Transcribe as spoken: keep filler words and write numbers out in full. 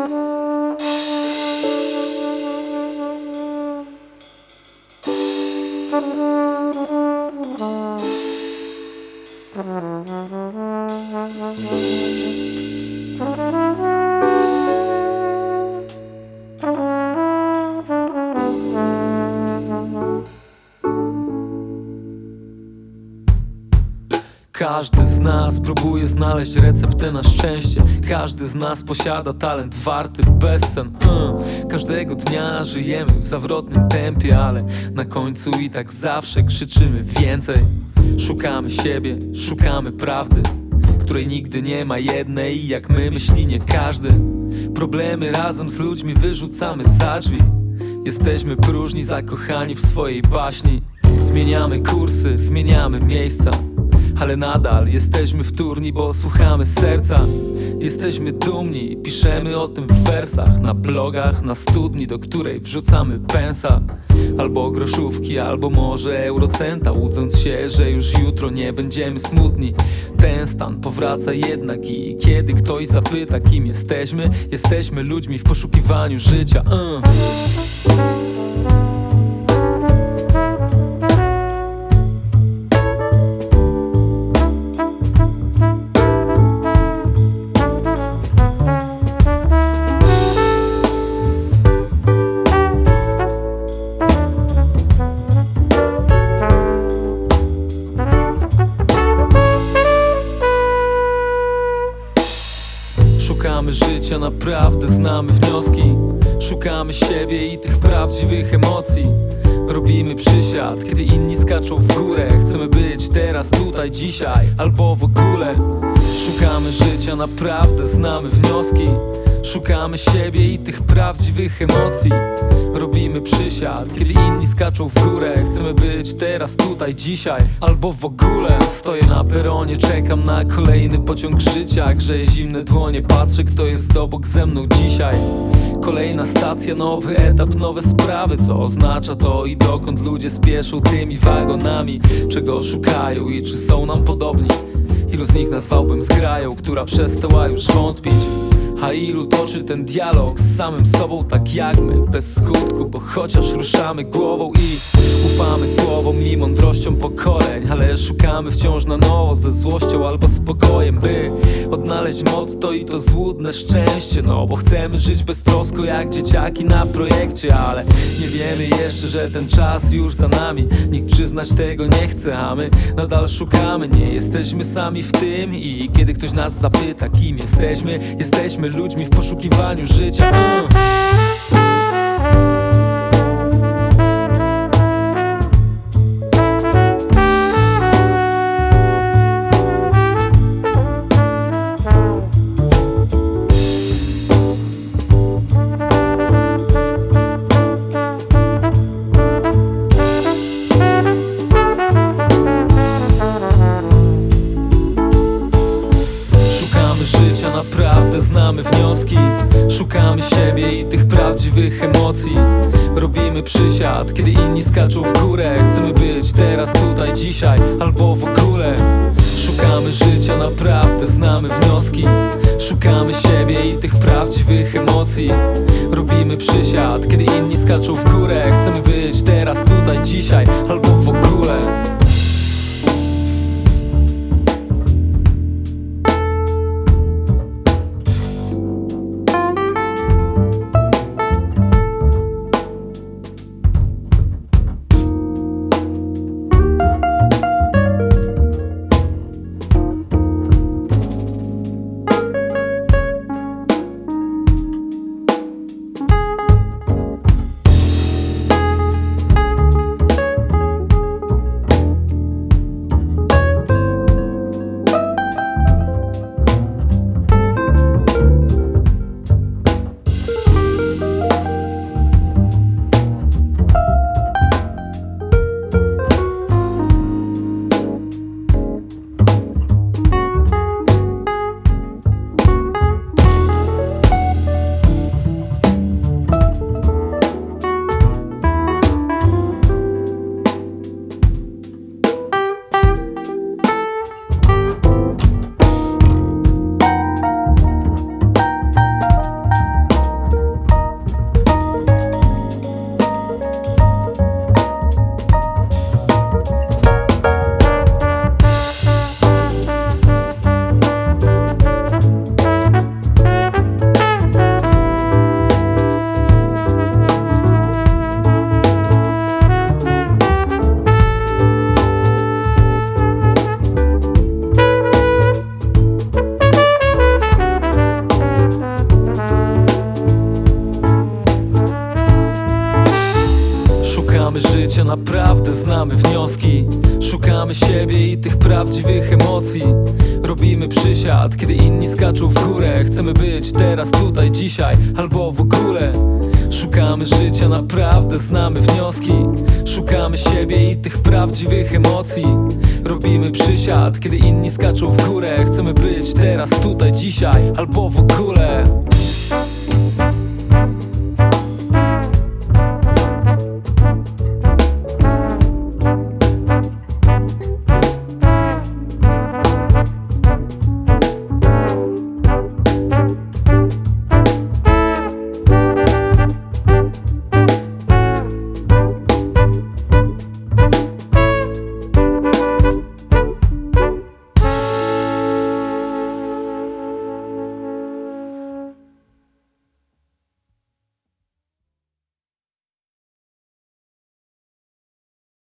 Każdy z nas próbuje znaleźć receptę na szczęście. Każdy z nas posiada talent warty bezcen. uh. Każdego dnia żyjemy w zawrotnym tempie, ale na końcu i tak zawsze krzyczymy więcej. Szukamy siebie, szukamy prawdy, której nigdy nie ma jednej i jak my myśli nie każdy. Problemy razem z ludźmi wyrzucamy za drzwi. Jesteśmy próżni, zakochani w swojej baśni. Zmieniamy kursy, zmieniamy miejsca, ale nadal jesteśmy wtórni, bo słuchamy serca. Jesteśmy dumni, piszemy o tym w wersach, na blogach, na studni, do której wrzucamy pensa. Albo groszówki, albo może eurocenta, łudząc się, że już jutro nie będziemy smutni. Ten stan powraca jednak i kiedy ktoś zapyta, kim jesteśmy, jesteśmy ludźmi w poszukiwaniu życia. uh. Szukamy życia, naprawdę znamy wnioski. Szukamy siebie i tych prawdziwych emocji. Robimy przysiad, kiedy inni skaczą w górę. Chcemy być teraz, tutaj, dzisiaj, albo w ogóle. Szukamy życia, naprawdę znamy wnioski. Szukamy siebie i tych prawdziwych emocji. Robimy przysiad, kiedy inni skaczą w górę. Chcemy być teraz, tutaj, dzisiaj, albo w ogóle. Stoję na peronie, czekam na kolejny pociąg życia. Grzeję zimne dłonie, patrzę, kto jest obok ze mną dzisiaj. Kolejna stacja, nowy etap, nowe sprawy. Co oznacza to i dokąd ludzie spieszą tymi wagonami? Czego szukają i czy są nam podobni? Ilu z nich nazwałbym zgrają, która przestała już wątpić? A ilu toczy ten dialog z samym sobą tak jak my, bez skutku, bo chociaż ruszamy głową i ufamy słowom i mądrościom pokoleń, ale szukamy wciąż na nowo ze złością albo spokojem, by odnaleźć motto i to złudne szczęście. No bo chcemy żyć beztrosko jak dzieciaki na projekcie, ale nie wiemy jeszcze, że ten czas już za nami. Nikt przyznać tego nie chce, a my nadal szukamy. Nie jesteśmy sami w tym i kiedy ktoś nas zapyta, kim jesteśmy, jesteśmy ludźmi w poszukiwaniu życia. uh. Życia, naprawdę znamy wnioski. Szukamy siebie i tych prawdziwych emocji. Robimy przysiad, kiedy inni skaczą w górę. Chcemy być teraz, tutaj, dzisiaj, albo w ogóle. Szukamy życia, naprawdę znamy wnioski. Szukamy siebie i tych prawdziwych emocji. Robimy przysiad, kiedy inni skaczą w górę. Chcemy być teraz, tutaj, dzisiaj, albo w ogóle. życia naprawdę znamy wnioski. Szukamy siebie i tych prawdziwych emocji. Robimy przysiad, kiedy inni skaczą w górę. Chcemy być teraz, tutaj, dzisiaj, albo w ogóle. Szukamy życia, naprawdę znamy wnioski. Szukamy siebie i tych prawdziwych emocji. Robimy przysiad, kiedy inni skaczą w górę. Chcemy być teraz, tutaj, dzisiaj, albo w ogóle.